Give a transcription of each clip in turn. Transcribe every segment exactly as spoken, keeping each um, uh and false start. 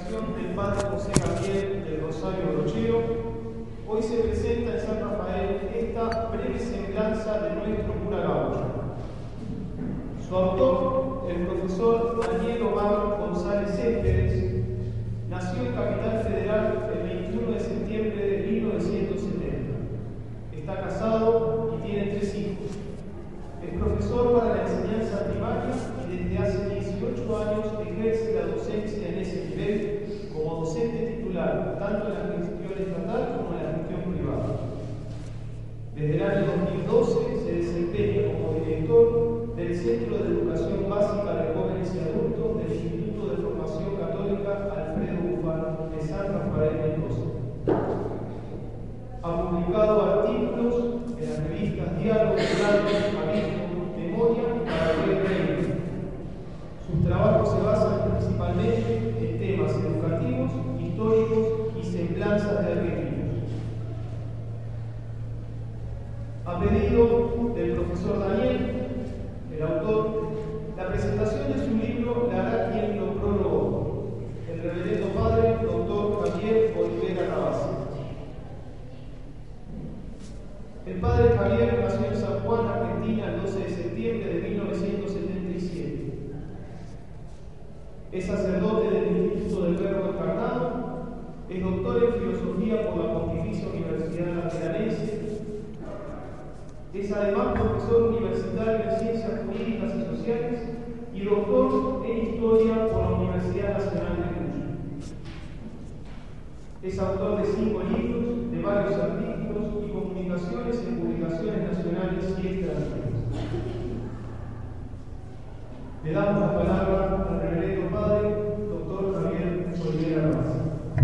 inspiración del padre José Gabriel del Rosario Brochero, hoy se presenta en San Rafael esta breve semblanza de nuestro cura gaucho. Su autor, el profesor Daniel Omar González Céspedes, nació en Capital Federal el veintiuno de septiembre de mil novecientos setenta. Está casado y tiene tres hijos. Es profesor para la enseñanza primaria y desde hace dieciocho años ejerce la docencia en ese nivel como docente titular, tanto en la gestión estatal como en la gestión privada. Desde el año dos mil doce se desempeña como director del Centro de Educación Básica de Jóvenes y Adultos del Instituto de Formación Católica Alfredo Bufano de San Rafael Mendoza. Ha publicado artículos en las revistas Diálogo, Diálogo, Abismo, Memoria para el Reino. Sus trabajos se basan principalmente en temas educativos, históricos y semblanzas de argentinos. A pedido del profesor Daniel, el autor, la presentación de su libro la hará quien lo prologó, el reverendo padre doctor Javier Olivera Rabasi. El padre Javier nació en San Juan, Argentina, el doce de septiembre de mil novecientos setenta y siete. Es sacerdote del Instituto del Verbo Encarnado, es doctor en filosofía por la Pontificia Universidad Lateranense, es además profesor universitario en Ciencias Jurídicas y Sociales y doctor en Historia por la Universidad Nacional de Cuyo. Es autor de cinco libros, de varios artículos y comunicaciones en publicaciones nacionales y extranjeras. Le damos la palabra al reverendo padre, doctor Javier Olivera Rabasi.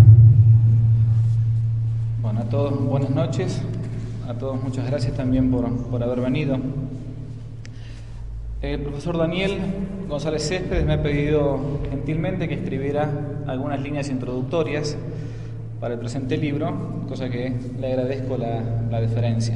Bueno, a todos buenas noches. A todos muchas gracias también por, por haber venido. El profesor Daniel González Céspedes me ha pedido gentilmente que escribiera algunas líneas introductorias para el presente libro, cosa que le agradezco la, la deferencia.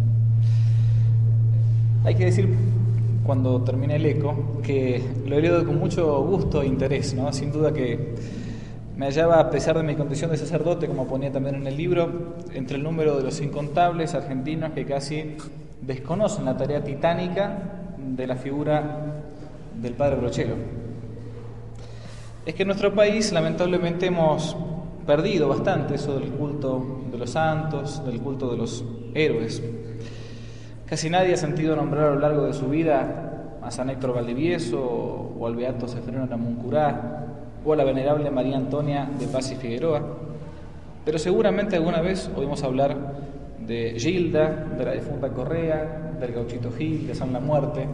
Hay que decir, cuando termine el eco, que lo he leído con mucho gusto e interés, ¿no? Sin duda que me hallaba, a pesar de mi condición de sacerdote, como ponía también en el libro, entre el número de los incontables argentinos que casi desconocen la tarea titánica de la figura del padre Brochero. Es que en nuestro país, lamentablemente, hemos perdido bastante eso del culto de los santos, del culto de los héroes. Casi nadie ha sentido nombrar a lo largo de su vida a San Héctor Valdivieso o al beato Sefreno Namuncurá o a la venerable María Antonia de Paz y Figueroa, pero seguramente alguna vez oímos hablar de Gilda, de la difunta Correa, del gauchito Gil, de San La Muerte.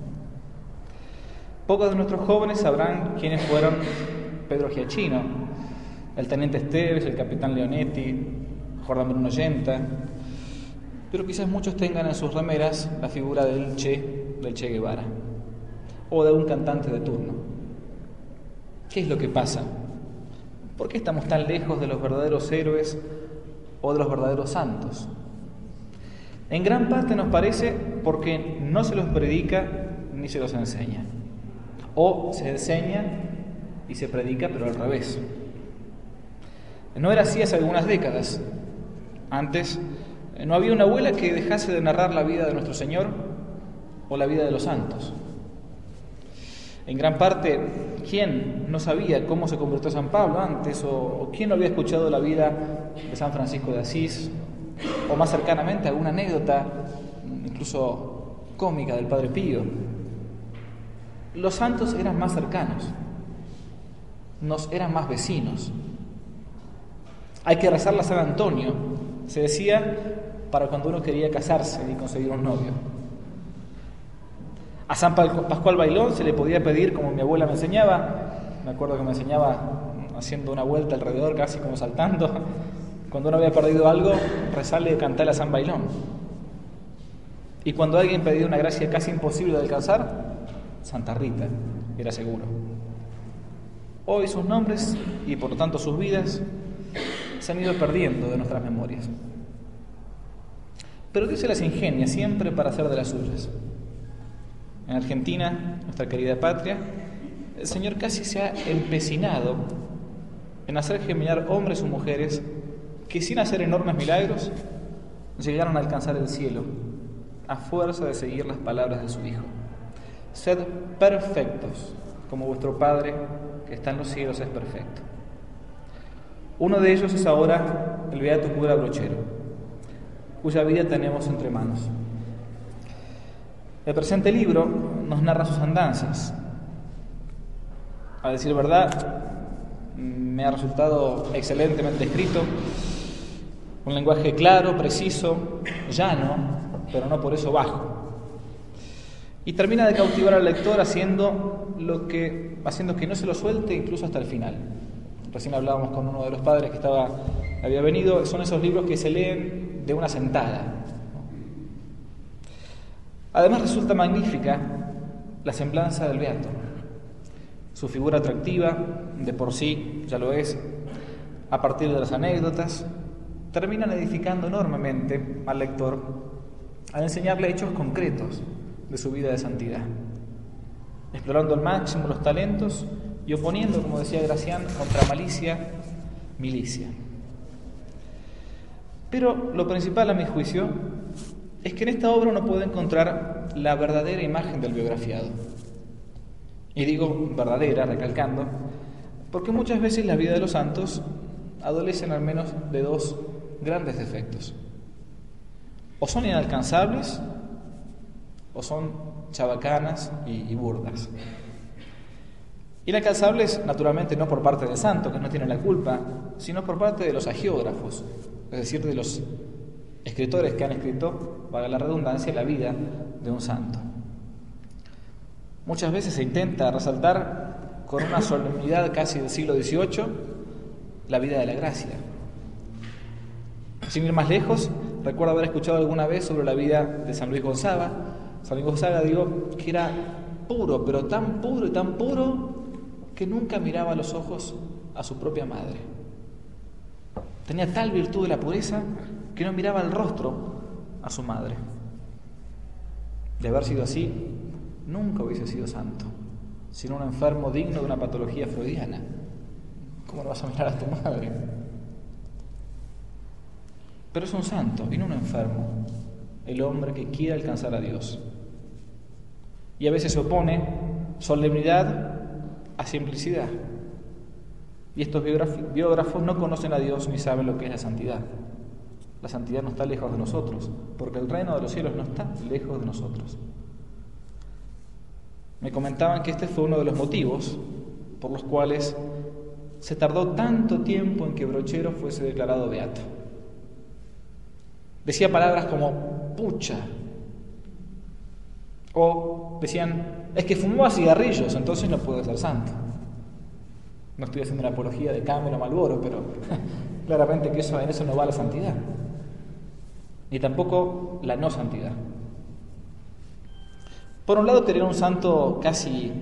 Pocos de nuestros jóvenes sabrán quiénes fueron Pedro Giachino, el teniente Esteves, el capitán Leonetti, Jordán Bruno Yenta, pero quizás muchos tengan en sus remeras la figura del Che, del Che Guevara, o de un cantante de turno. ¿Qué es lo que pasa? ¿Por qué estamos tan lejos de los verdaderos héroes o de los verdaderos santos? En gran parte nos parece porque no se los predica ni se los enseña. O se enseña y se predica, pero al revés. No era así hace algunas décadas. Antes no había una abuela que dejase de narrar la vida de nuestro Señor o la vida de los santos. En gran parte, ¿quién no sabía cómo se convirtió San Pablo antes? ¿O, o quién no había escuchado la vida de San Francisco de Asís? O más cercanamente, alguna anécdota, incluso cómica, del Padre Pío. Los santos eran más cercanos, nos eran más vecinos. Hay que rezarle a San Antonio, se decía, para cuando uno quería casarse y conseguir un novio. A San Pascual Bailón se le podía pedir, como mi abuela me enseñaba, me acuerdo que me enseñaba haciendo una vuelta alrededor, casi como saltando, cuando uno había perdido algo, rezarle y cantarle a San Bailón. Y cuando alguien pedía una gracia casi imposible de alcanzar, Santa Rita, era seguro. Hoy sus nombres, y por lo tanto sus vidas, se han ido perdiendo de nuestras memorias. Pero Dios se las ingenia siempre para hacer de las suyas. En Argentina, nuestra querida patria, el Señor casi se ha empecinado en hacer germinar hombres o mujeres que sin hacer enormes milagros llegaron a alcanzar el cielo a fuerza de seguir las palabras de su Hijo. Sed perfectos, como vuestro Padre que está en los cielos es perfecto. Uno de ellos es ahora el beato cura Brochero, cuya vida tenemos entre manos. El presente libro nos narra sus andanzas. A decir verdad, me ha resultado excelentemente escrito, un lenguaje claro, preciso, llano, pero no por eso bajo. Y termina de cautivar al lector haciendo lo que, haciendo que no se lo suelte incluso hasta el final. Recién hablábamos con uno de los padres que estaba, había venido, son esos libros que se leen de una sentada. Además resulta magnífica la semblanza del beato. Su figura atractiva, de por sí ya lo es, a partir de las anécdotas, terminan edificando enormemente al lector al enseñarle hechos concretos de su vida de santidad, explorando al máximo los talentos y oponiendo, como decía Gracián, contra malicia, milicia. Pero lo principal, a mi juicio, es que en esta obra uno puede encontrar la verdadera imagen del biografiado. Y digo verdadera, recalcando, porque muchas veces la vida de los santos adolecen al menos de dos grandes defectos. O son inalcanzables, o son chabacanas y, y burdas. Inalcanzables, naturalmente, no por parte del santo, que no tiene la culpa, sino por parte de los agiógrafos, es decir, de los escritores que han escrito, valga la redundancia, la vida de un santo. Muchas veces se intenta resaltar con una solemnidad casi del siglo dieciocho la vida de la gracia. Sin ir más lejos, recuerdo haber escuchado alguna vez sobre la vida de San Luis Gonzaga. San Luis Gonzaga, digo, que era puro, pero tan puro y tan puro que nunca miraba a los ojos a su propia madre. Tenía tal virtud de la pureza que no miraba el rostro a su madre. De haber sido así, nunca hubiese sido santo, sino un enfermo digno de una patología freudiana. ¿Cómo no vas a mirar a tu madre? Pero es un santo y no un enfermo, el hombre que quiere alcanzar a Dios. Y a veces se opone solemnidad a simplicidad. Y estos biógrafos no conocen a Dios ni saben lo que es la santidad. La santidad no está lejos de nosotros, porque el reino de los cielos no está lejos de nosotros. Me comentaban que este fue uno de los motivos por los cuales se tardó tanto tiempo en que Brochero fuese declarado beato. Decía palabras como pucha, o decían, es que fumaba cigarrillos, entonces no puede ser santo. No estoy haciendo una apología de Camel o Marlboro, pero claramente que eso, en eso no va la santidad, ni tampoco la no santidad. Por un lado, quería un santo casi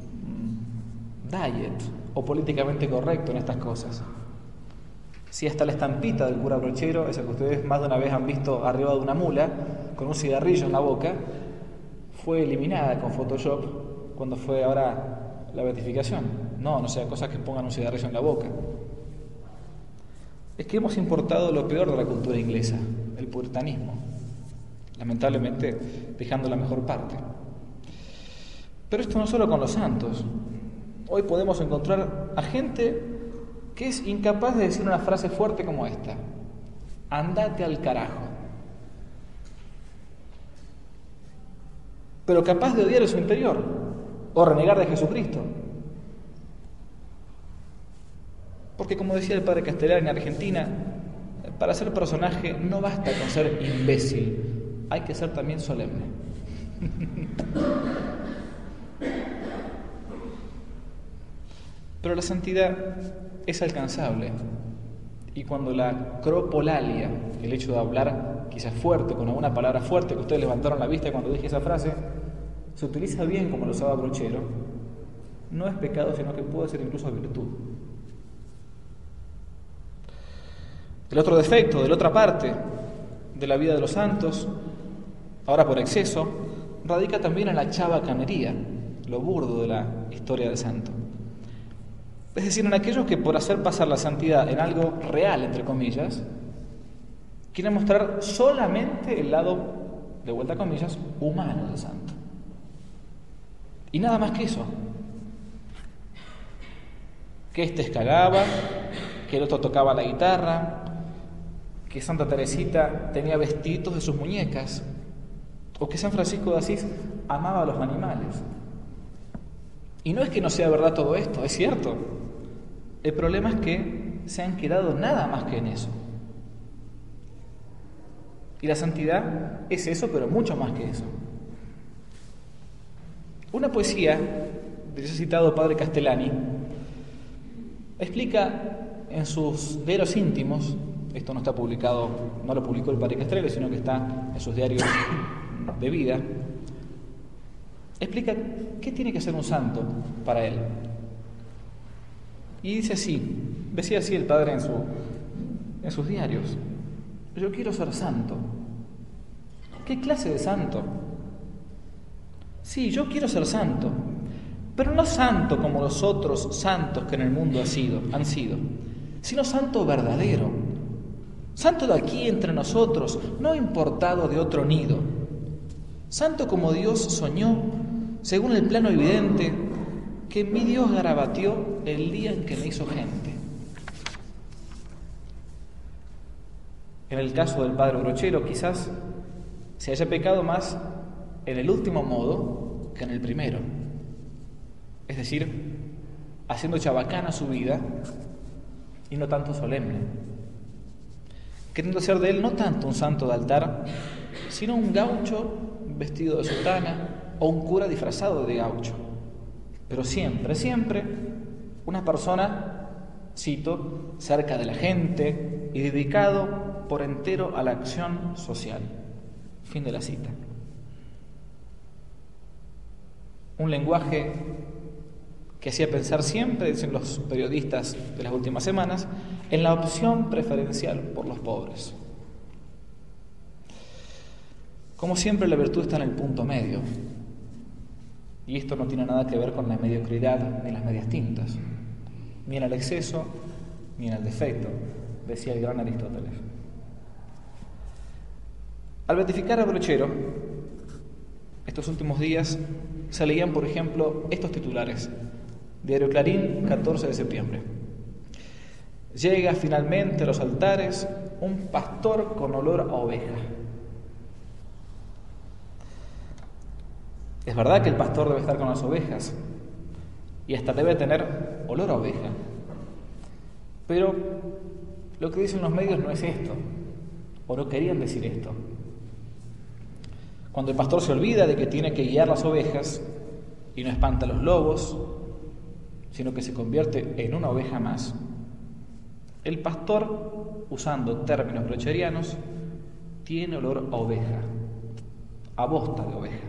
diet o políticamente correcto en estas cosas. Si hasta la estampita del cura Brochero, esa que ustedes más de una vez han visto arriba de una mula, con un cigarrillo en la boca, fue eliminada con Photoshop cuando fue ahora la beatificación. No, no sea cosas que pongan un cigarrillo en la boca. Es que hemos importado lo peor de la cultura inglesa, el puritanismo, lamentablemente dejando la mejor parte. Pero esto no solo con los santos. Hoy podemos encontrar a gente que es incapaz de decir una frase fuerte como esta: andate al carajo. Pero capaz de odiar en su interior o renegar de Jesucristo. Porque, como decía el padre Castelar en Argentina, para ser personaje no basta con ser imbécil, hay que ser también solemne. Pero la santidad es alcanzable, y cuando la cropolalia, el hecho de hablar quizás fuerte, con alguna palabra fuerte, que ustedes levantaron la vista cuando dije esa frase, se utiliza bien como lo usaba Brochero, no es pecado, sino que puede ser incluso virtud. El otro defecto, de la otra parte de la vida de los santos, ahora por exceso, radica también en la chabacanería, lo burdo de la historia del santo. Es decir, en aquellos que por hacer pasar la santidad en algo real, entre comillas, quieren mostrar solamente el lado, de vuelta a comillas, humano del santo. Y nada más que eso. Que éste escagaba, que el otro tocaba la guitarra, que Santa Teresita tenía vestidos de sus muñecas, o que San Francisco de Asís amaba a los animales. Y no es que no sea verdad todo esto, es cierto. El problema es que se han quedado nada más que en eso. Y la santidad es eso, pero mucho más que eso. Una poesía del citado padre Castellani explica en sus diarios íntimos, esto no está publicado, no lo publicó el padre Castellani, sino que está en sus diarios de vida, explica qué tiene que ser un santo para él. Y dice así, decía así el padre en, su, en sus diarios: yo quiero ser santo. ¿Qué clase de santo? Sí, yo quiero ser santo, pero no santo como los otros santos que en el mundo han sido, han sido, sino santo verdadero, santo de aquí entre nosotros, no importado de otro nido, santo como Dios soñó, según el plano evidente que mi Dios garabateó el día en que me hizo gente. En el caso del padre Brochero, quizás se haya pecado más en el último modo que en el primero. Es decir, haciendo chabacana su vida y no tanto solemne. Queriendo hacer de él no tanto un santo de altar, sino un gaucho vestido de sotana o un cura disfrazado de gaucho. Pero siempre, siempre una persona, cito, cerca de la gente y dedicado por entero a la acción social. Fin de la cita. Un lenguaje que hacía pensar siempre, dicen los periodistas de las últimas semanas, en la opción preferencial por los pobres. Como siempre, la virtud está en el punto medio. Y esto no tiene nada que ver con la mediocridad ni las medias tintas, ni en el exceso ni en el defecto, decía el gran Aristóteles. Al beatificar a Brochero, estos últimos días se leían, por ejemplo, estos titulares. Diario Clarín, catorce de septiembre. Llega finalmente a los altares un pastor con olor a oveja. Es verdad que el pastor debe estar con las ovejas y hasta debe tener olor a oveja. Pero lo que dicen los medios no es esto, o no querían decir esto. Cuando el pastor se olvida de que tiene que guiar las ovejas y no espanta a los lobos, sino que se convierte en una oveja más, el pastor, usando términos brocherianos, tiene olor a oveja, a bosta de oveja.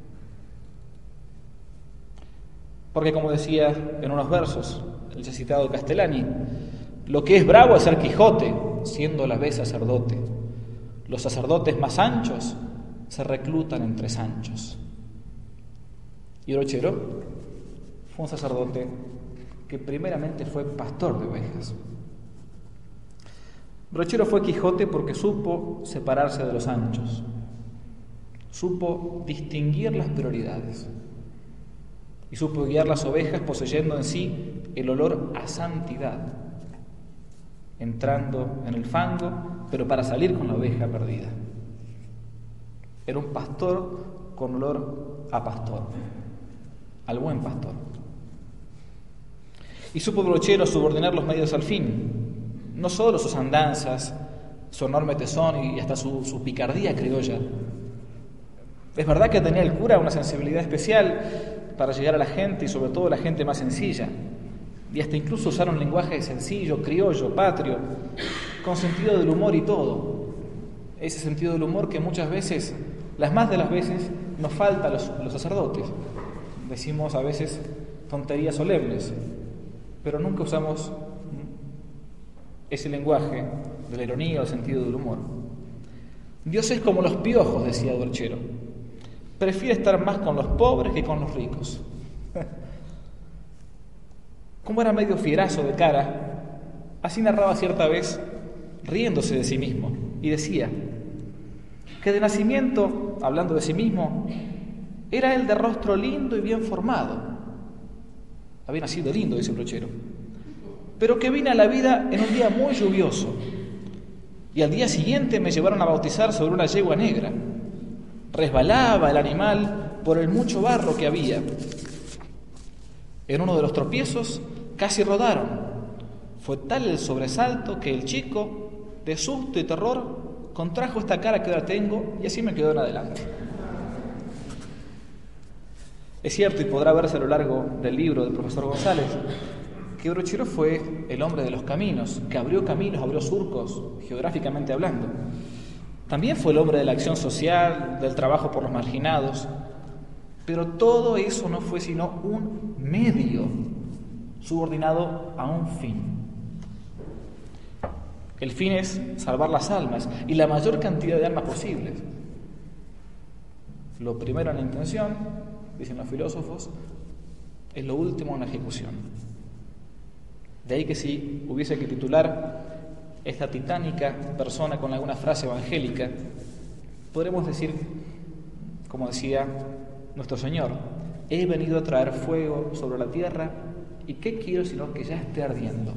Porque, como decía en unos versos el ya citado Castellani, lo que es bravo es ser Quijote, siendo a la vez sacerdote. Los sacerdotes más anchos se reclutan entre sanchos. Y Brochero fue un sacerdote que primeramente fue pastor de ovejas. Brochero fue Quijote porque supo separarse de los anchos, supo distinguir las prioridades y supo guiar las ovejas poseyendo en sí el olor a santidad, entrando en el fango, pero para salir con la oveja perdida. Era un pastor con olor a pastor, al buen pastor. Y supo Brochero subordinar los medios al fin, no solo sus andanzas, su enorme tesón y hasta su, su picardía criolla. Es verdad que tenía el cura una sensibilidad especial para llegar a la gente y sobre todo a la gente más sencilla, y hasta incluso usar un lenguaje sencillo, criollo, patrio, con sentido del humor y todo. Ese sentido del humor que muchas veces, las más de las veces, nos falta a los, los sacerdotes. Decimos a veces tonterías solemnes, pero nunca usamos ese lenguaje de la ironía o el sentido del humor. Dios es como los piojos, decía Brochero. Prefiere estar más con los pobres que con los ricos. Como era medio fierazo de cara, así narraba cierta vez, riéndose de sí mismo, y decía que de nacimiento, hablando de sí mismo, era él de rostro lindo y bien formado. Había nacido lindo, dice el brochero, pero que vine a la vida en un día muy lluvioso, y al día siguiente me llevaron a bautizar sobre una yegua negra. Resbalaba el animal por el mucho barro que había. En uno de los tropiezos casi rodaron. Fue tal el sobresalto que el chico, de susto y terror, contrajo esta cara que ahora tengo y así me quedó en adelante. Es cierto, y podrá verse a lo largo del libro del profesor González, que Brochero fue el hombre de los caminos, que abrió caminos, abrió surcos, geográficamente hablando. También fue el hombre de la acción social, del trabajo por los marginados, pero todo eso no fue sino un medio subordinado a un fin. El fin es salvar las almas, y la mayor cantidad de almas posibles. Lo primero en la intención, dicen los filósofos, es lo último en la ejecución. De ahí que si hubiese que titular esta titánica persona con alguna frase evangélica, podremos decir, como decía nuestro Señor: he venido a traer fuego sobre la tierra, y ¿qué quiero sino que ya esté ardiendo?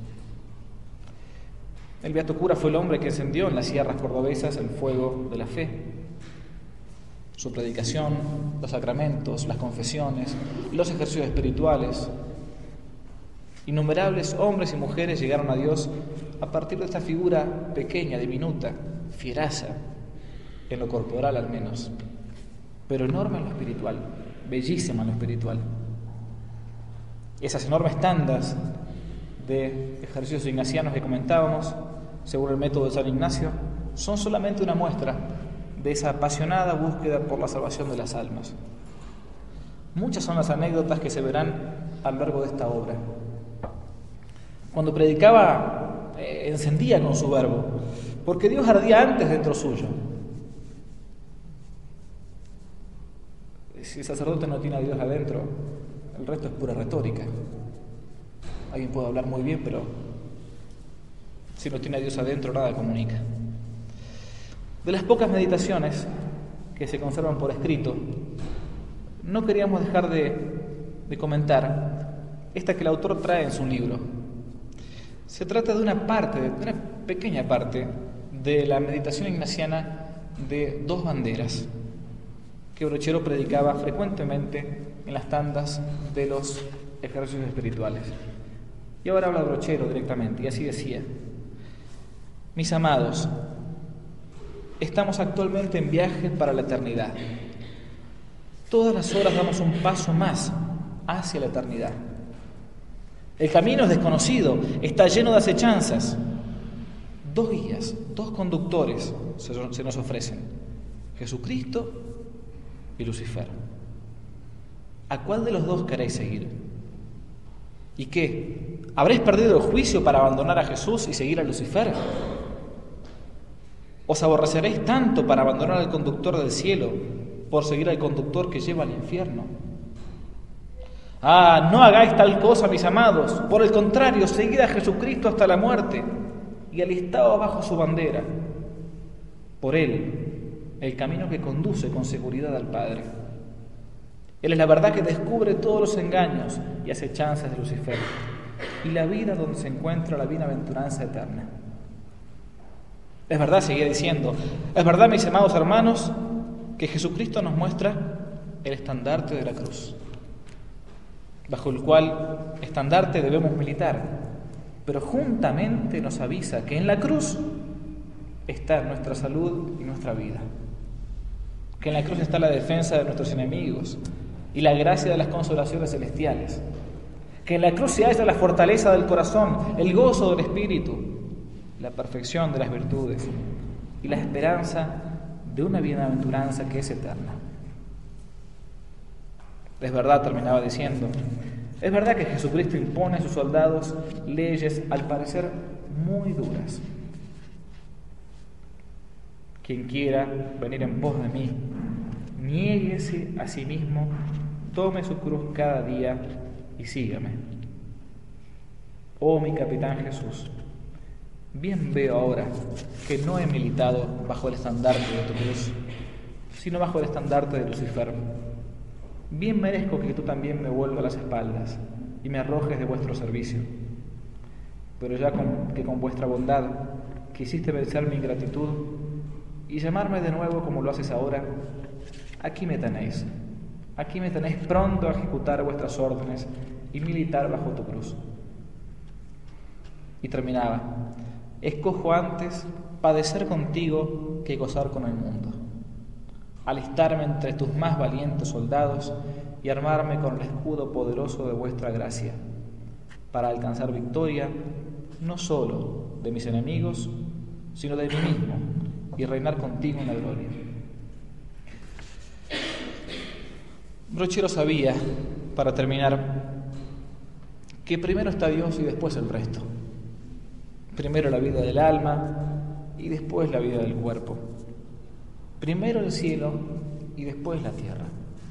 El beato cura fue el hombre que encendió en las sierras cordobesas el fuego de la fe. Su predicación, los sacramentos, las confesiones, los ejercicios espirituales. Innumerables hombres y mujeres llegaron a Dios a partir de esta figura pequeña, diminuta, fieraza, en lo corporal al menos, pero enorme en lo espiritual, bellísima en lo espiritual. Esas enormes tandas de ejercicios ignacianos que comentábamos, según el método de San Ignacio, son solamente una muestra de esa apasionada búsqueda por la salvación de las almas. Muchas son las anécdotas que se verán a lo largo de esta obra. Cuando predicaba, eh, encendía con su verbo, porque Dios ardía antes dentro suyo. Si el sacerdote no tiene a Dios adentro, el resto es pura retórica. Alguien puede hablar muy bien, pero si no tiene a Dios adentro, nada comunica. De las pocas meditaciones que se conservan por escrito, no queríamos dejar de, de comentar esta que el autor trae en su libro. Se trata de una parte, de una pequeña parte de la meditación ignaciana de dos banderas que Brochero predicaba frecuentemente en las tandas de los ejercicios espirituales. Y ahora habla Brochero directamente, y así decía: mis amados, estamos actualmente en viaje para la eternidad. Todas las horas damos un paso más hacia la eternidad. El camino es desconocido, está lleno de acechanzas. Dos guías, dos conductores se nos ofrecen: Jesucristo y Lucifer. ¿A cuál de los dos queréis seguir? ¿Y qué? ¿Habréis perdido el juicio para abandonar a Jesús y seguir a Lucifer? ¿Os aborreceréis tanto para abandonar al conductor del cielo por seguir al conductor que lleva al infierno? Ah, no hagáis tal cosa, mis amados. Por el contrario, seguid a Jesucristo hasta la muerte y alistaos bajo su bandera. Por Él, el camino que conduce con seguridad al Padre. Él es la verdad que descubre todos los engaños y acechanzas de Lucifer, y la vida donde se encuentra la bienaventuranza eterna. Es verdad, seguía diciendo, es verdad, mis amados hermanos, que Jesucristo nos muestra el estandarte de la cruz, bajo el cual estandarte debemos militar, pero juntamente nos avisa que en la cruz está nuestra salud y nuestra vida, que en la cruz está la defensa de nuestros enemigos y la gracia de las consolaciones celestiales, que en la cruz se halla la fortaleza del corazón, el gozo del espíritu, la perfección de las virtudes y la esperanza de una bienaventuranza que es eterna. Es verdad, terminaba diciendo, es verdad que Jesucristo impone a sus soldados leyes al parecer muy duras. Quien quiera venir en pos de mí, niéguese a sí mismo, tome su cruz cada día y sígame. oh mi capitán Jesús, bien veo ahora que no he militado bajo el estandarte de tu cruz, sino bajo el estandarte de Lucifer. Bien merezco que tú también me vuelvas las espaldas y me arrojes de vuestro servicio. Pero ya con, que con vuestra bondad quisiste vencer mi ingratitud y llamarme de nuevo como lo haces ahora, aquí me tenéis, aquí me tenéis pronto a ejecutar vuestras órdenes y militar bajo tu cruz. Y terminaba: escojo antes padecer contigo que gozar con el mundo, alistarme entre tus más valientes soldados y armarme con el escudo poderoso de vuestra gracia, para alcanzar victoria no solo de mis enemigos, sino de mí mismo, y reinar contigo en la gloria. Brochero sabía, para terminar, que primero está Dios y después el resto. Primero la vida del alma y después la vida del cuerpo. Primero el cielo y después la tierra.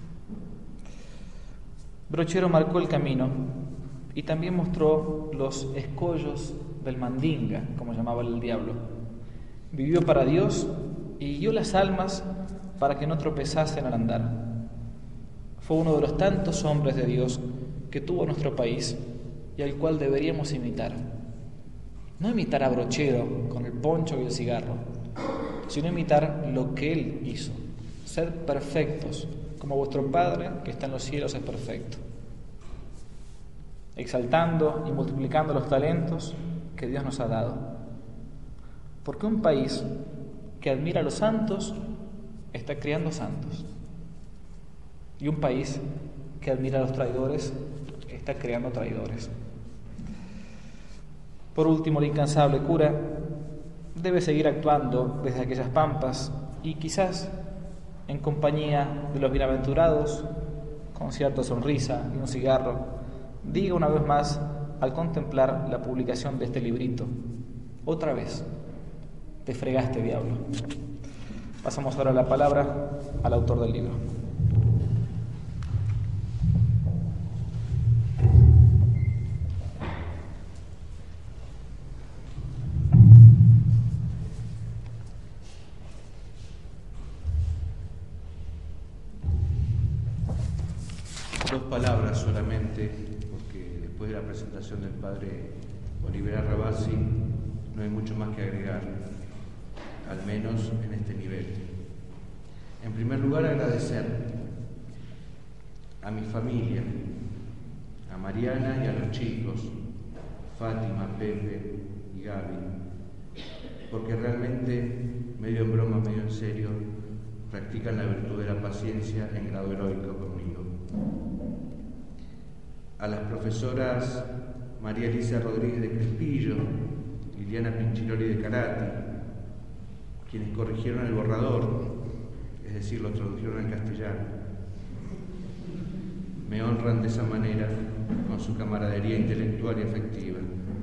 Brochero marcó el camino y también mostró los escollos del mandinga, como llamaba el diablo. Vivió para Dios y guió las almas para que no tropezasen al andar. Fue uno de los tantos hombres de Dios que tuvo nuestro país y al cual deberíamos imitar. No imitar a Brochero con el poncho y el cigarro, sino imitar lo que él hizo, ser perfectos, como vuestro Padre que está en los cielos es perfecto, exaltando y multiplicando los talentos que Dios nos ha dado. Porque un país que admira a los santos está criando santos, y un país que admira a los traidores está creando traidores. Por último, el incansable cura debe seguir actuando desde aquellas pampas y quizás en compañía de los bienaventurados, con cierta sonrisa y un cigarro, diga una vez más al contemplar la publicación de este librito: otra vez, te fregaste, diablo. Pasamos ahora la palabra al autor del libro. Dos palabras solamente, porque después de la presentación del padre Oliver Rabasi no hay mucho más que agregar, al menos en este nivel. En primer lugar, agradecer a mi familia, a Mariana y a los chicos, Fátima, Pepe y Gaby, porque realmente, medio en broma, medio en serio, practican la virtud de la paciencia en grado heroico conmigo. A las profesoras María Elisa Rodríguez de Crespillo, Liliana Pinchiroli de Karate, quienes corrigieron el borrador, es decir, lo tradujeron al castellano. Me honran de esa manera con su camaradería intelectual y afectiva.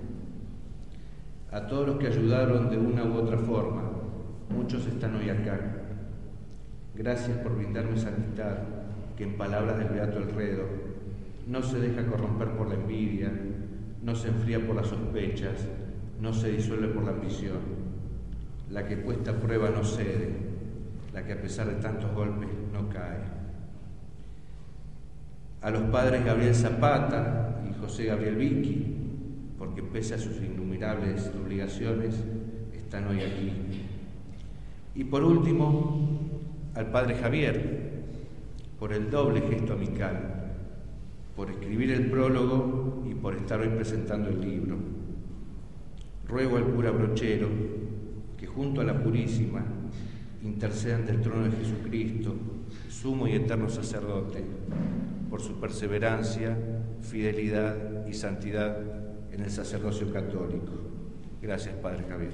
A todos los que ayudaron de una u otra forma, muchos están hoy acá. Gracias por brindarme esa amistad que, en palabras del beato Elredo, no se deja corromper por la envidia, no se enfría por las sospechas, no se disuelve por la ambición. La que puesta a prueba no cede, la que a pesar de tantos golpes no cae. A los padres Gabriel Zapata y José Gabriel Vicky, porque pese a sus innumerables obligaciones, están hoy aquí. Y por último, al padre Javier, por el doble gesto amical, por escribir el prólogo y por estar hoy presentando el libro. Ruego al cura Brochero que junto a la Purísima interceda ante el trono de Jesucristo, sumo y eterno sacerdote, por su perseverancia, fidelidad y santidad en el sacerdocio católico. Gracias, padre Javier.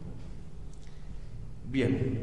Bien,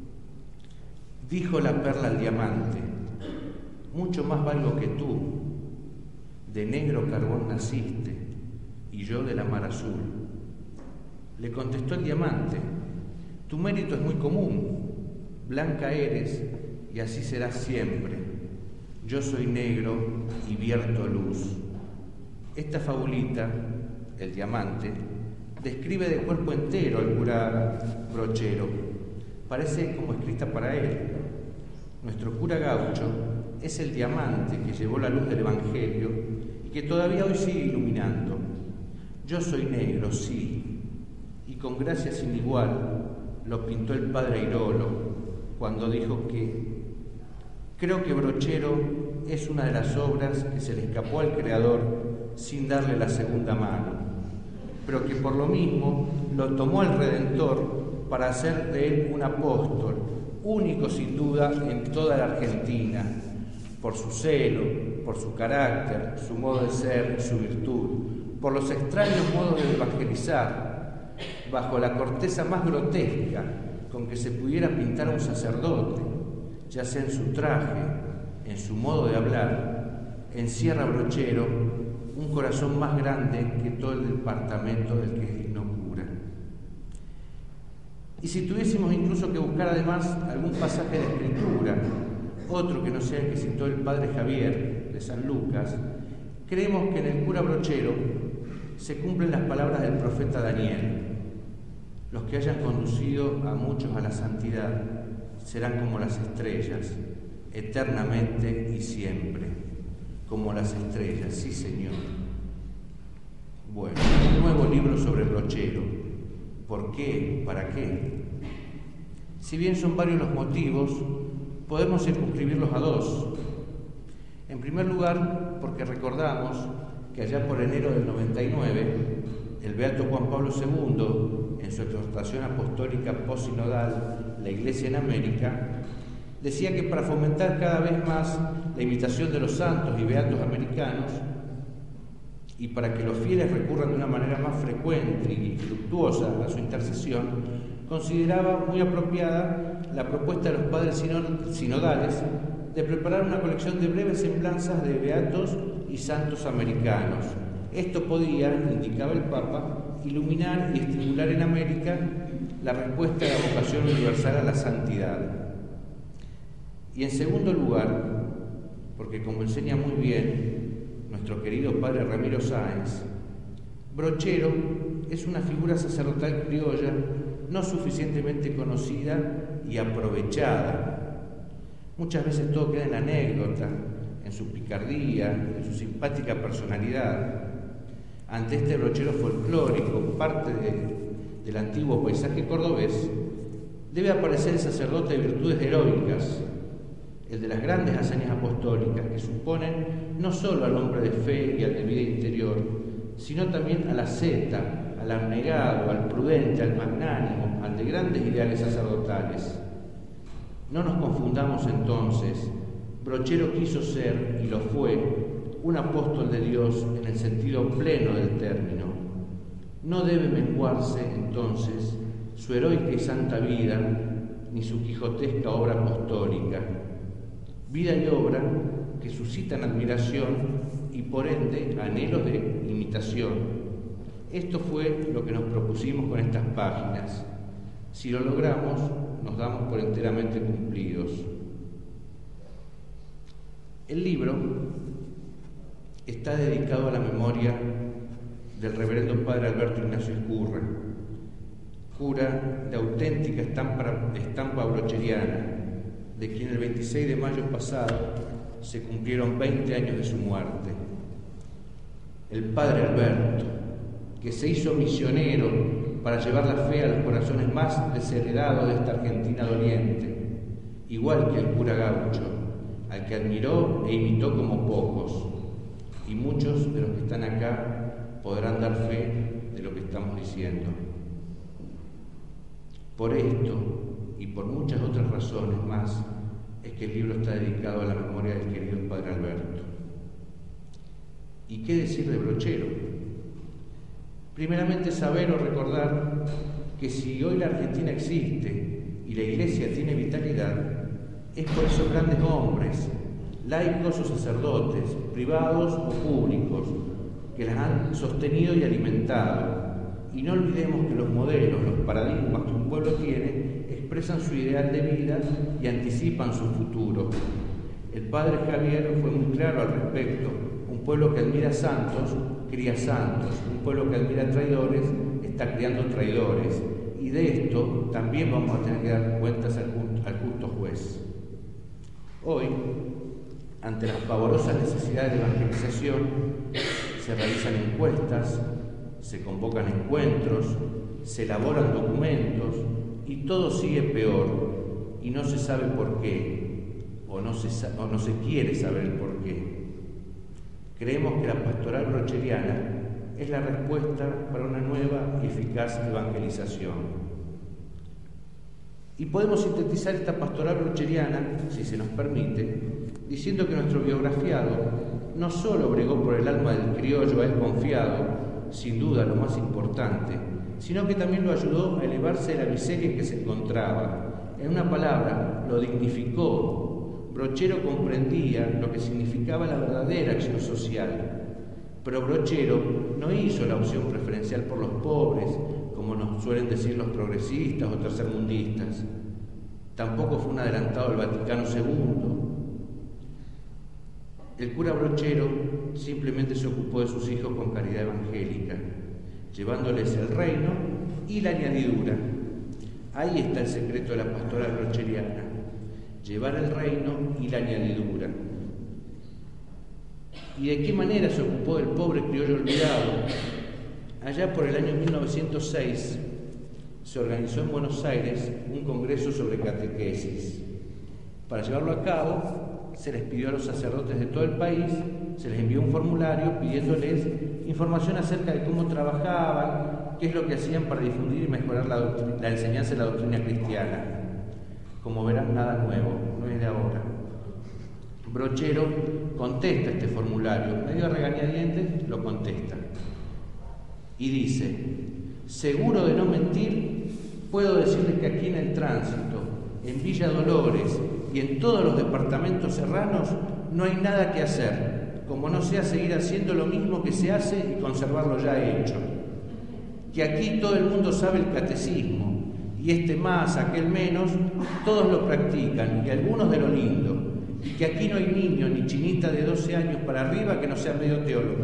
dijo la perla al diamante: mucho más valgo que tú, de negro carbón naciste, y yo de la mar azul. Le contestó el diamante: tu mérito es muy común, blanca eres, y así serás siempre. Yo soy negro y vierto luz. Esta fabulita El Diamante, describe de cuerpo entero al cura Brochero. Parece como escrita para él. Nuestro cura gaucho es el diamante que llevó la luz del Evangelio y que todavía hoy sigue iluminando. Yo soy negro, sí, y con gracia sin igual lo pintó el padre Airolo cuando dijo que creo que Brochero es una de las obras que se le escapó al Creador sin darle la segunda mano, pero que por lo mismo lo tomó el Redentor para hacer de él un apóstol, único sin duda en toda la Argentina, por su celo, por su carácter, su modo de ser y su virtud, por los extraños modos de evangelizar, bajo la corteza más grotesca con que se pudiera pintar a un sacerdote, ya sea en su traje, en su modo de hablar, encierra Brochero un corazón más grande que todo el departamento del que es digno cura. Y si tuviésemos incluso que buscar además algún pasaje de Escritura, otro que no sea el que citó el padre Javier de San Lucas, creemos que en el cura Brochero se cumplen las palabras del profeta Daniel: los que hayan conducido a muchos a la santidad serán como las estrellas, eternamente y siempre, como las estrellas, sí señor. Bueno, un nuevo libro sobre Brochero. ¿Por qué? ¿Para qué? Si bien son varios los motivos, podemos circunscribirlos a dos. En primer lugar, porque recordamos que allá por enero del noventa y nueve, el beato Juan Pablo segundo, en su exhortación apostólica posinodal, La Iglesia en América, decía que para fomentar cada vez más la imitación de los santos y beatos americanos, y para que los fieles recurran de una manera más frecuente y fructuosa a su intercesión, consideraba muy apropiada la propuesta de los padres sinodales de preparar una colección de breves semblanzas de beatos y santos americanos. Esto podía, indicaba el Papa, iluminar y estimular en América la respuesta de la vocación universal a la santidad. Y en segundo lugar, porque como enseña muy bien nuestro querido padre Ramiro Sáenz, Brochero es una figura sacerdotal criolla no suficientemente conocida y aprovechada. Muchas veces todo queda en anécdota, en su picardía, en su simpática personalidad. Ante este Brochero folclórico, parte de, del antiguo paisaje cordobés, debe aparecer el sacerdote de virtudes heroicas, el de las grandes hazañas apostólicas que suponen no solo al hombre de fe y al de vida interior, sino también al asceta, al abnegado, al prudente, al magnánimo, al de grandes ideales sacerdotales. No nos confundamos entonces, Brochero quiso ser, y lo fue, un apóstol de Dios en el sentido pleno del término. No debe menguarse entonces su heroica y santa vida, ni su quijotesca obra apostólica. Vida y obra que suscitan admiración y por ende anhelos de imitación. Esto fue lo que nos propusimos con estas páginas. Si lo logramos, nos damos por enteramente cumplidos. El libro está dedicado a la memoria del reverendo padre Alberto Ignacio Ezcurra, cura de auténtica estampa, estampa brocheriana, de quien el veintiséis de mayo pasado se cumplieron veinte años de su muerte. El padre Alberto, que se hizo misionero para llevar la fe a los corazones más desheredados de esta Argentina de Oriente, igual que el cura gaucho, al que admiró e imitó como pocos, y muchos de los que están acá podrán dar fe de lo que estamos diciendo. Por esto, y por muchas otras razones más, es que el libro está dedicado a la memoria del querido padre Alberto. ¿Y qué decir de Brochero? Primeramente saber o recordar que si hoy la Argentina existe y la Iglesia tiene vitalidad, es por esos grandes hombres, laicos o sacerdotes, privados o públicos, que las han sostenido y alimentado. Y no olvidemos que los modelos, los paradigmas que un pueblo tiene, expresan su ideal de vida y anticipan su futuro. El padre Javier fue muy claro al respecto: un pueblo que admira santos cría santos. Un pueblo que admira traidores está criando traidores. Y de esto también vamos a tener que dar cuentas al justo, al justo juez. Hoy, ante las pavorosas necesidades de evangelización, se realizan encuestas, se convocan encuentros, se elaboran documentos y todo sigue peor y no se sabe por qué o no se, o no se quiere saber el por qué. Creemos que la pastoral brocheriana es la respuesta para una nueva y eficaz evangelización. Y podemos sintetizar esta pastoral brocheriana, si se nos permite, diciendo que nuestro biografiado no solo bregó por el alma del criollo a él confiado, sin duda lo más importante, sino que también lo ayudó a elevarse de la miseria en que se encontraba. En una palabra, lo dignificó. Brochero comprendía lo que significaba la verdadera acción social. Pero Brochero no hizo la opción preferencial por los pobres, como nos suelen decir los progresistas o tercermundistas. Tampoco fue un adelantado del Vaticano segundo. El cura Brochero simplemente se ocupó de sus hijos con caridad evangélica, llevándoles el reino y la añadidura. Ahí está el secreto de la pastoral brocheriana: llevar el reino y la añadidura. ¿Y de qué manera se ocupó del pobre criollo olvidado? Allá por el año mil novecientos seis se organizó en Buenos Aires un congreso sobre catequesis. Para llevarlo a cabo, se les pidió a los sacerdotes de todo el país, se les envió un formulario pidiéndoles información acerca de cómo trabajaban, qué es lo que hacían para difundir y mejorar la, doctrina, la enseñanza de la doctrina cristiana. Como verán, nada nuevo, no es de ahora. Brochero contesta este formulario, medio a regañadientes, lo contesta. Y dice: seguro de no mentir, puedo decirles que aquí en el tránsito, en Villa Dolores y en todos los departamentos serranos no hay nada que hacer, como no sea seguir haciendo lo mismo que se hace y conservar lo ya hecho. Que aquí todo el mundo sabe el catecismo, y este más, aquel menos, todos lo practican, y algunos de lo lindo, y que aquí no hay niño ni chinita de doce años para arriba que no sea medio teóloga.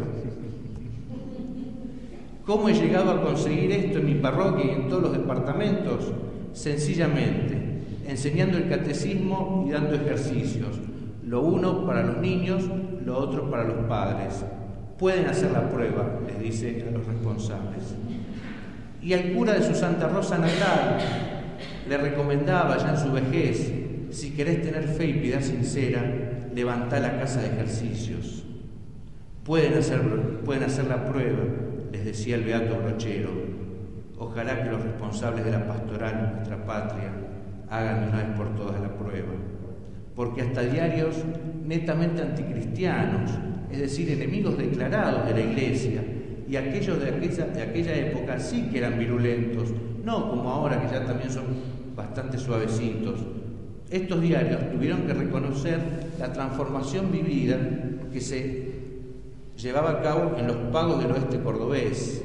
¿Cómo he llegado a conseguir esto en mi parroquia y en todos los departamentos? Sencillamente, enseñando el catecismo y dando ejercicios, lo uno para los niños, lo otro para los padres. Pueden hacer la prueba, les dice a los responsables. Y al cura de su Santa Rosa natal le recomendaba ya en su vejez: si querés tener fe y piedad sincera, levantá la casa de ejercicios. Pueden hacer, pueden hacer la prueba, les decía el beato Brochero. Ojalá que los responsables de la pastoral de nuestra patria hagan de una vez por todas la prueba. Porque hasta diarios netamente anticristianos, es decir, enemigos declarados de la Iglesia, y aquellos de aquella, de aquella época sí que eran virulentos, no como ahora que ya también son bastante suavecitos. Estos diarios tuvieron que reconocer la transformación vivida que se llevaba a cabo en los pagos del oeste cordobés.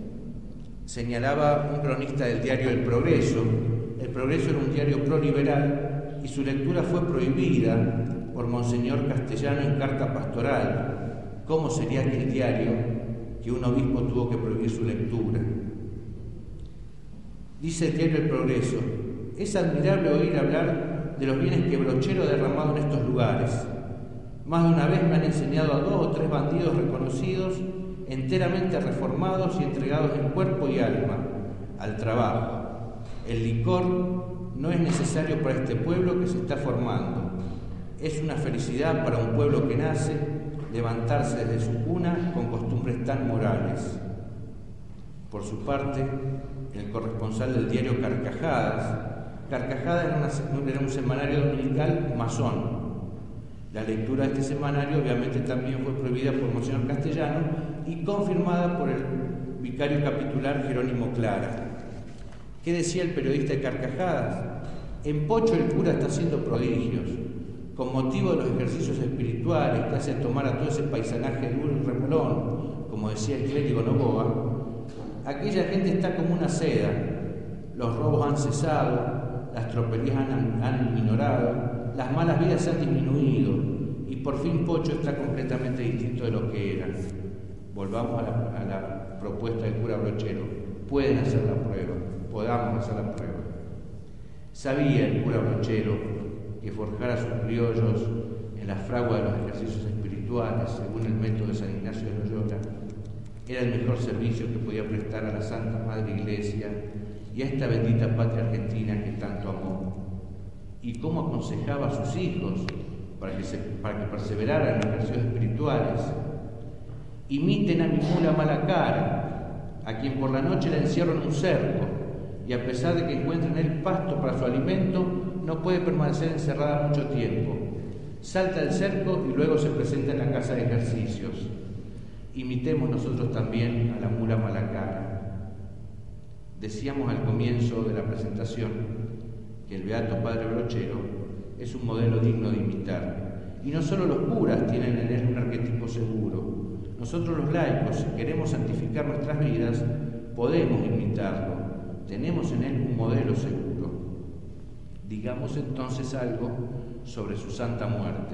Señalaba un cronista del diario El Progreso. El Progreso era un diario proliberal y su lectura fue prohibida por Monseñor Castellano en carta pastoral. ¿Cómo sería aquel diario que un obispo tuvo que prohibir su lectura? Dice el diario El Progreso: es admirable oír hablar de los bienes que Brochero ha derramado en estos lugares. Más de una vez me han enseñado a dos o tres bandidos reconocidos, enteramente reformados y entregados en cuerpo y alma al trabajo. El licor no es necesario para este pueblo que se está formando. Es una felicidad para un pueblo que nace levantarse desde su cuna con costumbres tan morales. Por su parte, el corresponsal del diario Carcajadas, Carcajadas era, una, era un semanario dominical masón. La lectura de este semanario obviamente también fue prohibida por Monseñor Castellano y confirmada por el vicario capitular Jerónimo Clara. ¿Qué decía el periodista de Carcajadas? En Pocho el cura está haciendo prodigios. Con motivo de los ejercicios espirituales que hace tomar a todo ese paisanaje duro y remolón, como decía el clérigo Novoa, aquella gente está como una seda. Los robos han cesado, las tropelías han, han minorado, las malas vidas se han disminuido y por fin Pocho está completamente distinto de lo que era. volvamos a la, a la propuesta del cura Brochero, pueden hacer la prueba, podamos hacer la prueba. Sabía el cura Brochero que forjar a sus criollos en la fragua de los ejercicios espirituales, según el método de San Ignacio de Loyola, era el mejor servicio que podía prestar a la Santa Madre Iglesia y a esta bendita patria argentina que tanto amó. Y cómo aconsejaba a sus hijos para que, se, para que perseveraran en los ejercicios espirituales. Imiten a mi mula Malacara, a quien por la noche la encierro en un cerco, y a pesar de que encuentra en él pasto para su alimento, no puede permanecer encerrada mucho tiempo. Salta del cerco y luego se presenta en la casa de ejercicios. Imitemos nosotros también a la mula Malacara. Decíamos al comienzo de la presentación que el Beato Padre Brochero es un modelo digno de imitar. Y no solo los curas tienen en él un arquetipo seguro. Nosotros los laicos, si queremos santificar nuestras vidas, podemos imitarlo. Tenemos en él un modelo seguro. Digamos entonces algo sobre su santa muerte.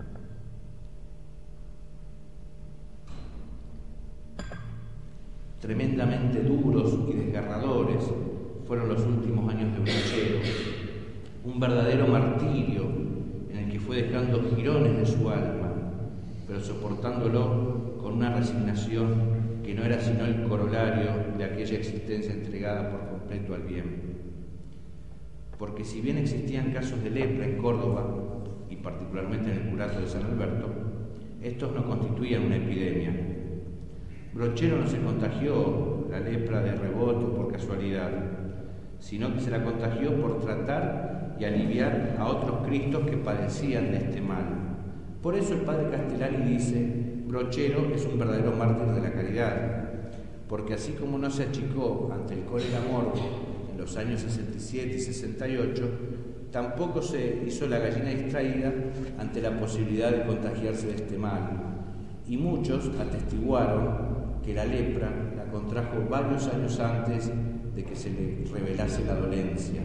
Tremendamente duros y desgarradores fueron los últimos años de Brochero, un verdadero martirio en el que fue dejando jirones de su alma, pero soportándolo con una resignación que no era sino el corolario de aquella existencia entregada por completo al bien. Porque si bien existían casos de lepra en Córdoba, y particularmente en el curato de San Alberto, estos no constituían una epidemia. Brochero no se contagió la lepra de rebote o por casualidad, sino que se la contagió por tratar y aliviar a otros cristos que padecían de este mal. Por eso el padre Castellani dice: Brochero es un verdadero mártir de la caridad, porque así como no se achicó ante el cólera morbo en los años sesenta y siete y sesenta y ocho, tampoco se hizo la gallina distraída ante la posibilidad de contagiarse de este mal. Y muchos atestiguaron que la lepra la contrajo varios años antes de que se le revelase la dolencia.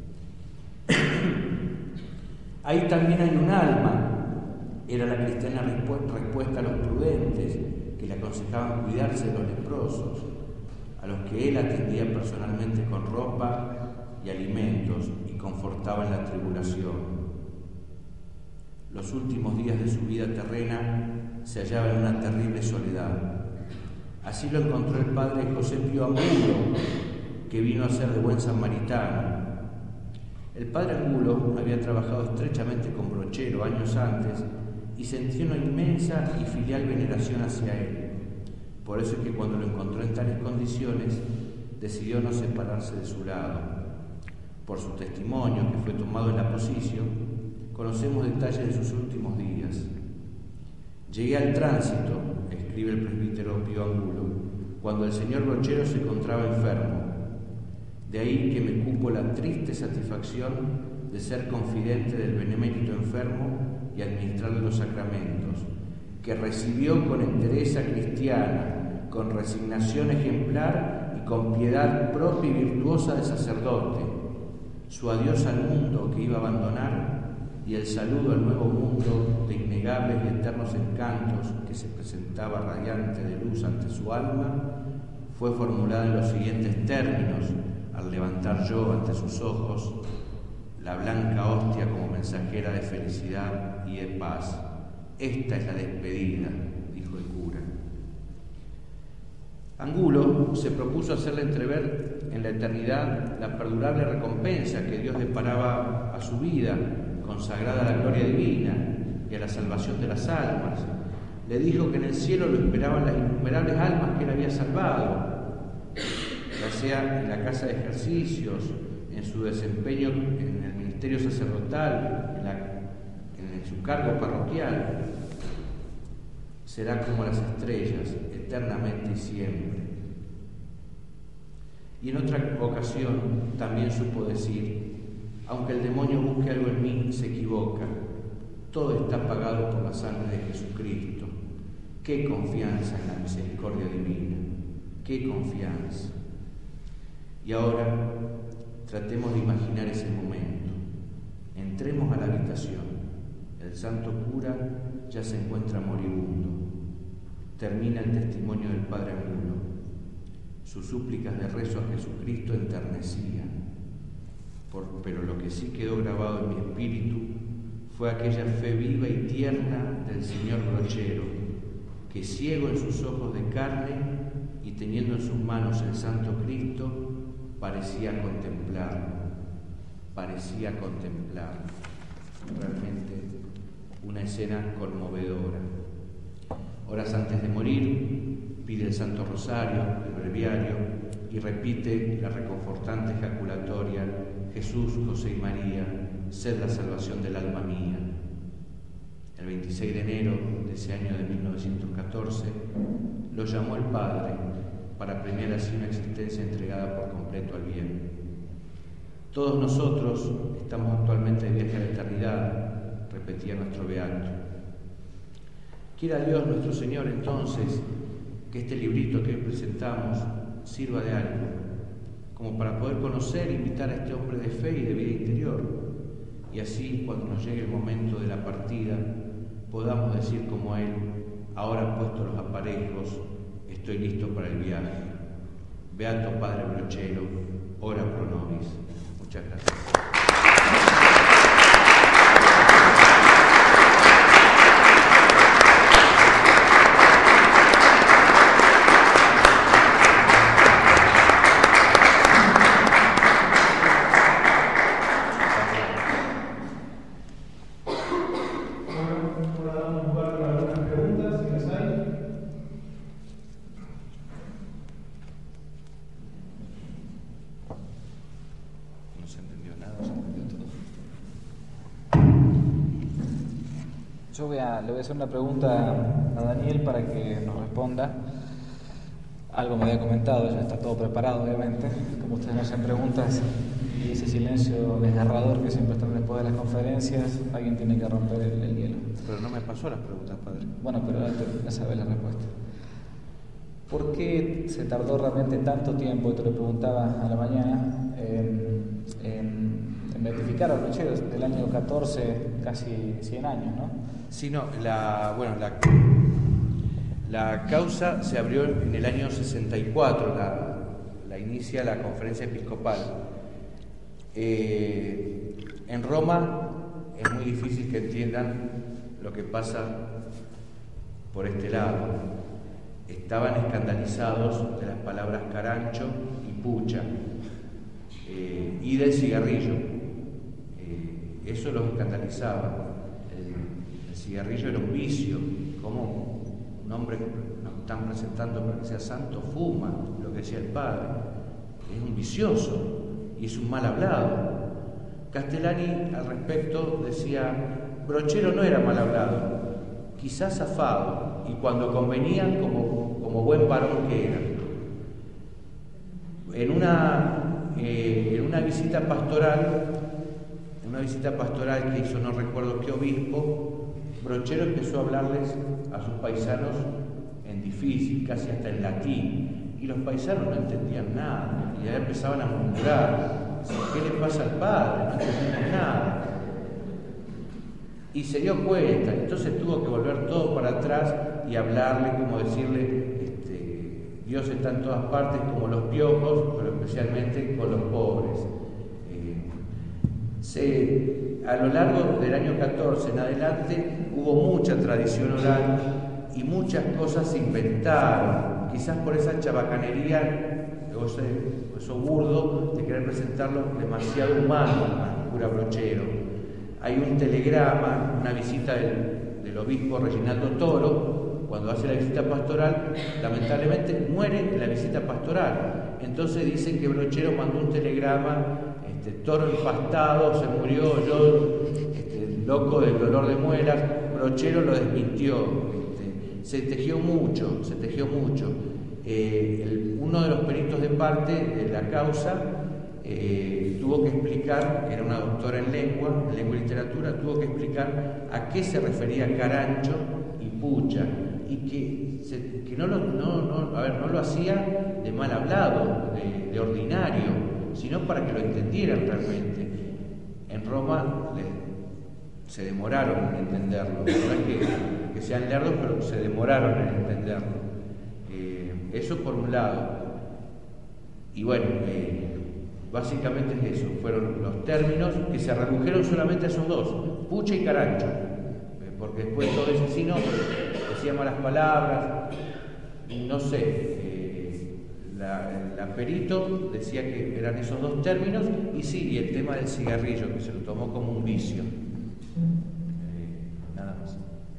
Ahí también hay un alma, era la cristiana respuesta a los prudentes que le aconsejaban cuidarse de los leprosos, a los que él atendía personalmente con ropa y alimentos y confortaba en la tribulación. Los últimos días de su vida terrena se hallaba en una terrible soledad. Así lo encontró el padre José Pío Angulo, que vino a ser de buen samaritano. El padre Angulo había trabajado estrechamente con Brochero años antes y sentía una inmensa y filial veneración hacia él. Por eso es que cuando lo encontró en tales condiciones, decidió no separarse de su lado. Por su testimonio, que fue tomado en la posición, conocemos detalles de sus últimos días. Llegué al tránsito, escribe el presbítero Pío Angulo, cuando el señor Brochero se encontraba enfermo. De ahí que me cupo la triste satisfacción de ser confidente del benemérito enfermo y administrarle los sacramentos, que recibió con entereza cristiana, con resignación ejemplar y con piedad propia y virtuosa de sacerdote, su adiós al mundo que iba a abandonar y el saludo al nuevo mundo de innegables y eternos encantos que se presentaba radiante de luz ante su alma, fue formulada en los siguientes términos al levantar yo ante sus ojos la blanca hostia como mensajera de felicidad y de paz. Esta es la despedida, dijo el cura. Angulo se propuso hacerle entrever en la eternidad la perdurable recompensa que Dios deparaba a su vida, consagrada a la gloria divina y a la salvación de las almas. Le dijo que en el cielo lo esperaban las innumerables almas que él había salvado, ya sea en la casa de ejercicios, en su desempeño en el ministerio sacerdotal, en, la, en su cargo parroquial. Será como las estrellas, eternamente y siempre. Y en otra ocasión también supo decir: aunque el demonio busque algo en mí, se equivoca. Todo está pagado por la sangre de Jesucristo. ¡Qué confianza en la misericordia divina! ¡Qué confianza! Y ahora tratemos de imaginar ese momento. Entremos a la habitación. El santo cura ya se encuentra moribundo. termina el testimonio del Padre Angulo. Sus súplicas de rezo a Jesucristo enternecían, por, pero lo que sí quedó grabado en mi espíritu fue aquella fe viva y tierna del señor Brochero, que ciego en sus ojos de carne y teniendo en sus manos el Santo Cristo, parecía contemplarlo, parecía contemplarlo. Realmente una escena conmovedora. Horas antes de morir, pide el Santo Rosario, el breviario, y repite la reconfortante ejaculatoria: Jesús, José y María, sed la salvación del alma mía. El veintiséis de enero de ese año de mil novecientos catorce, lo llamó el Padre para premiar así una existencia entregada por completo al bien. Todos nosotros estamos actualmente de viaje a la eternidad, repetía nuestro beato. Quiera Dios nuestro Señor entonces que este librito que hoy presentamos sirva de algo, como para poder conocer e invitar a este hombre de fe y de vida interior, y así cuando nos llegue el momento de la partida podamos decir como él: ahora puesto los aparejos, estoy listo para el viaje. Beato Padre Brochero, ora pro nobis. Muchas gracias. Yo voy a, le voy a hacer una pregunta a Daniel para que nos responda. Algo me había comentado, ya está todo preparado, obviamente. Como ustedes no hacen preguntas y ese silencio desgarrador que siempre están después de las conferencias, alguien tiene que romper el, el hielo. Pero no me pasó las preguntas, padre. Bueno, pero ahora ya sabes la respuesta. ¿Por qué se tardó realmente tanto tiempo, te lo preguntaba a la mañana, en, en, en beatificar a Brochero? Del año catorce, casi cien años, ¿no? Sí, no, la, bueno, la, la causa se abrió en el año sesenta y cuatro, la, la inicia la conferencia episcopal. Eh, en Roma es muy difícil que entiendan lo que pasa por este lado. Estaban escandalizados de las palabras carancho y pucha, eh, y del cigarrillo. Eh, eso los escandalizaba. El, el cigarrillo era un vicio. Como un hombre nos están presentando para que sea santo fuma, lo que decía el padre. Es un vicioso y es un mal hablado. Castellani al respecto decía: Brochero no era mal hablado, quizás zafado, y cuando convenía como, como buen varón que era. En una, eh, en una visita pastoral, en una visita pastoral que hizo no recuerdo qué obispo, Brochero empezó a hablarles a sus paisanos en difícil, casi hasta en latín, y los paisanos no entendían nada, y ya empezaban a murmurar: ¿qué le pasa al padre? No entendemos nada. Y se dio cuenta, entonces tuvo que volver todo para atrás y hablarle, como decirle, este, Dios está en todas partes como los piojos, pero especialmente con los pobres. Eh, se, a lo largo del año catorce en adelante hubo mucha tradición oral y muchas cosas se inventaron, quizás por esa chabacanería o ese, eso burdo de querer presentarlo demasiado humano al cura Brochero. Hay un telegrama, una visita del, del obispo Reginaldo Toro, cuando hace la visita pastoral, lamentablemente muere en la visita pastoral. Entonces dicen que Brochero mandó un telegrama: este, Toro empastado, se murió, yo este, loco del dolor de muelas. Brochero lo desmintió. Este, se tejió mucho, se tejió mucho. Eh, el, uno de los peritos de parte de la causa Eh, tuvo que explicar, era una doctora en lengua, en lengua y literatura, tuvo que explicar a qué se refería carancho y pucha, y que, se, que no, lo, no, no, a ver, no lo hacía de mal hablado, de, de ordinario, sino para que lo entendieran realmente. En Roma les se demoraron en entenderlo. No es que, que sean lerdos, pero se demoraron en entenderlo. Eh, eso por un lado. Y bueno, eh, básicamente es eso. Fueron los términos que se redujeron solamente a esos dos, pucha y carancho. Eh, porque después todo ese sí no, decía malas palabras, no sé. Eh, la, la perito decía que eran esos dos términos, y sí, y el tema del cigarrillo, que se lo tomó como un vicio. Nada más.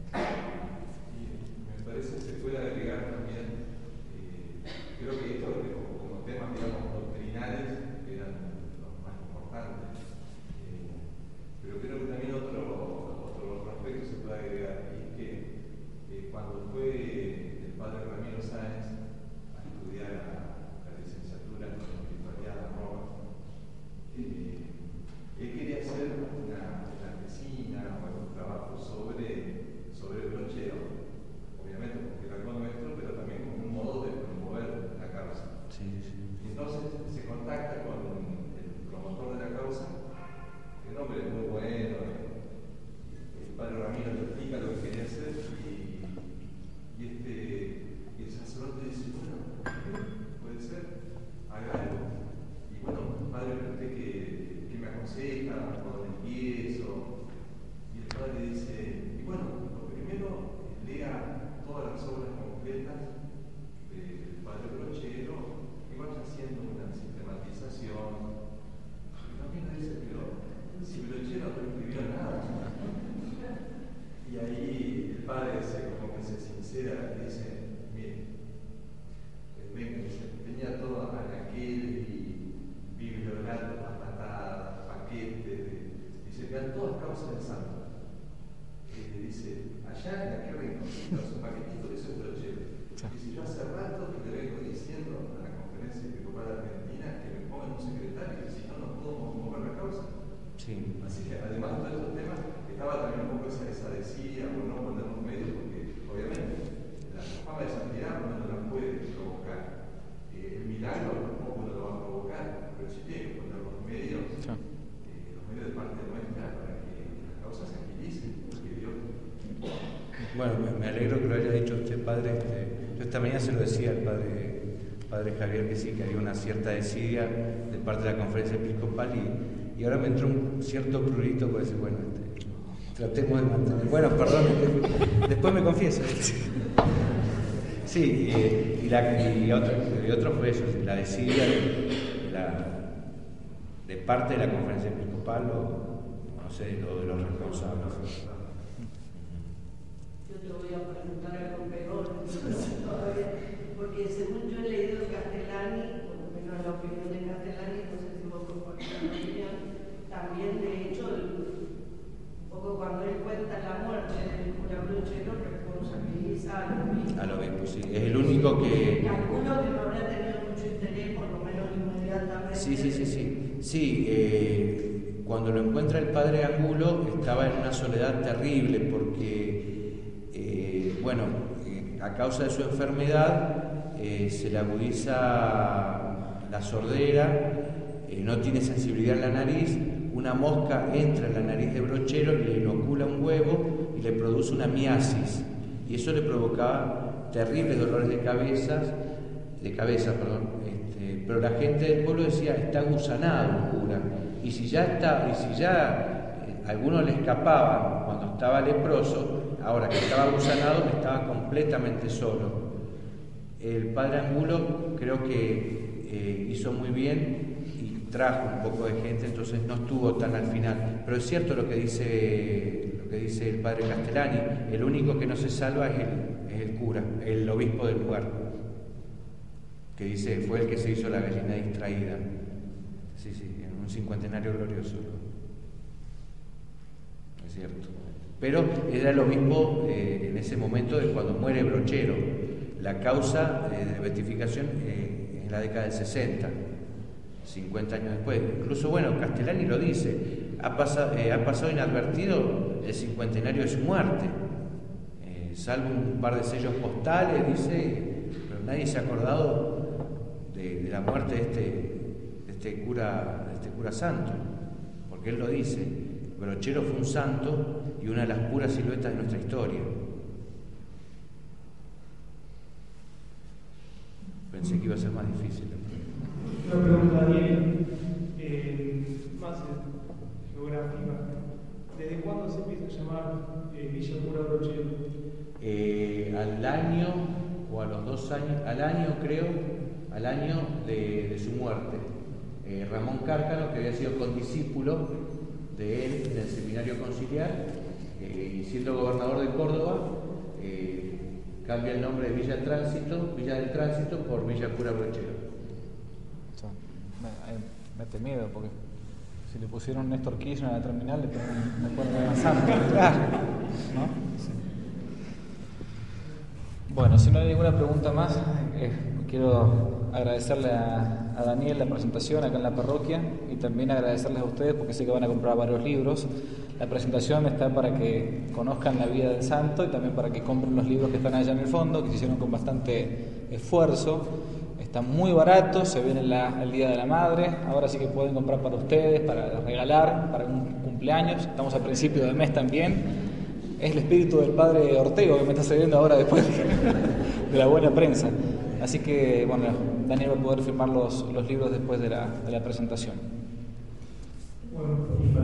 Y me parece que se puede agregar también, eh, creo que esto como, como temas, digamos, doctrinales eran los más importantes, eh, pero creo que también otro, otro aspecto se puede agregar, y es que eh, cuando fue el padre Ramiro Sáenz a estudiar la, la licenciatura en espiritualidad en Roma, eh, él quería hacer una, una tesina o algún trabajo sobre, sobre el brochero, obviamente porque era algo nuestro, pero también como un modo de promover la causa. Sí, sí. Y entonces se contacta con el promotor de la causa, el hombre es muy bueno, el padre Ramiro le explica lo que quería hacer, y, y, este, y el sacerdote dice, bueno, puede ser, haga algo. Y bueno, padre, usted que, que me aconseja, por dónde empiezo. Y el padre dice, y bueno, lo primero, lea todas las obras completas del padre Brochero y vaya haciendo una sistematización. Y también dice, pero si Brochero no escribió nada. Y ahí el padre se, como que se sincera y dice, mire, venga, tenía todo anaquel y bibliografía, patadas, paquetes, dice, vean todas causas del santo. Y le dice, allá en aquel rinconcito, su paquetito de ese brochero. Dice, yo hace rato que le vengo diciendo a la Conferencia Episcopal Argentina que me pongan un secretario, que si no, no puedo mover la causa. Sí. Así que además de todos esos temas, estaba también un poco esa, esa decía o no poner los medios, porque obviamente la fama de santidad uno no la puede provocar. Eh, el milagro tampoco uno lo va a provocar, pero sí tiene que poner los medios, eh, los medios de parte nuestra para que las causas se agilicen, porque Dios. Bueno, me alegro que lo haya dicho usted, padre. Este, yo esta mañana se lo decía al padre, padre Javier, que sí, que había una cierta desidia de parte de la Conferencia Episcopal, y, y ahora me entró un cierto prurito por decir, bueno, este, tratemos de mantener. Bueno, perdón, después me confieso. Sí, y, y, la, y, otro, y otro fue eso, la desidia de, la, de parte de la Conferencia Episcopal o, no sé, lo de los responsables. Yo te voy a preguntar algo peor, todavía, porque según yo he leído Castellani, por lo menos la opinión de Castellani, no sé si vos compartís la opinión, también de hecho, el, un poco cuando él cuenta la muerte del cura Brochero, responsabiliza al obispo. Al obispo, sí, es el único que... Calculo que no habrá tenido mucho interés, por lo menos inmediatamente. Sí, sí, sí, sí. Sí, eh, cuando lo encuentra el padre Angulo estaba en una soledad terrible porque... Bueno, eh, a causa de su enfermedad eh, se le agudiza la sordera, eh, no tiene sensibilidad en la nariz, una mosca entra en la nariz de Brochero, le inocula un huevo y le produce una miasis, y eso le provocaba terribles dolores de cabeza, de cabeza, perdón, este, pero la gente del pueblo decía, está gusanado el cura, y si ya está, y si ya eh, algunos le escapaban cuando estaba leproso, ahora que estaba gusanado, estaba completamente solo. El padre Angulo creo que eh, hizo muy bien y trajo un poco de gente, entonces no estuvo tan al final. Pero es cierto lo que dice, lo que dice el padre Castellani, el único que no se salva es el, es el cura, el obispo del lugar, que dice, fue el que se hizo la gallina distraída. Sí, sí, en un cincuentenario glorioso. Es cierto. Pero era el obispo eh, en ese momento de cuando muere Brochero. La causa eh, de beatificación eh, en la década del sesenta, cincuenta años después. Incluso, bueno, Castellani lo dice, ha, pasado, eh, ha pasado inadvertido el cincuentenario de su muerte, eh, salvo un par de sellos postales, dice, pero nadie se ha acordado de, de la muerte de este, de este cura, de este cura santo, porque él lo dice. Brochero fue un santo y una de las puras siluetas de nuestra historia. Pensé que iba a ser más difícil. Una pregunta, Daniel, eh, más geográfica. ¿Desde cuándo se empieza a llamar eh, Villa Cura Brochero? Eh, al año, o a los dos años, al año creo, al año de, de su muerte. Eh, Ramón Cárcano, que había sido condiscípulo de él en el seminario conciliar, eh, y siendo gobernador de Córdoba, eh, cambia el nombre de Villa del Tránsito, Villa del Tránsito por Villa Cura Brochero. Me mete miedo porque si le pusieron Néstor Kirchner a la terminal le ponen, le ponen Gran Santo. Claro, ¿no? Sí. Bueno, si no hay ninguna pregunta más, eh, quiero agradecerle a, a Daniel la presentación acá en la parroquia y también agradecerles a ustedes porque sé que van a comprar varios libros. La presentación está para que conozcan la vida del santo y también para que compren los libros que están allá en el fondo, que se hicieron con bastante esfuerzo. Están muy baratos, se viene la, el Día de la Madre, ahora sí que pueden comprar para ustedes, para regalar, para un cumpleaños. Estamos a principio de mes también. Es el espíritu del padre Ortego que me está saliendo ahora después de la buena prensa. Así que, bueno, Daniel va a poder firmar los, los libros después de la, de la presentación. Bueno, y para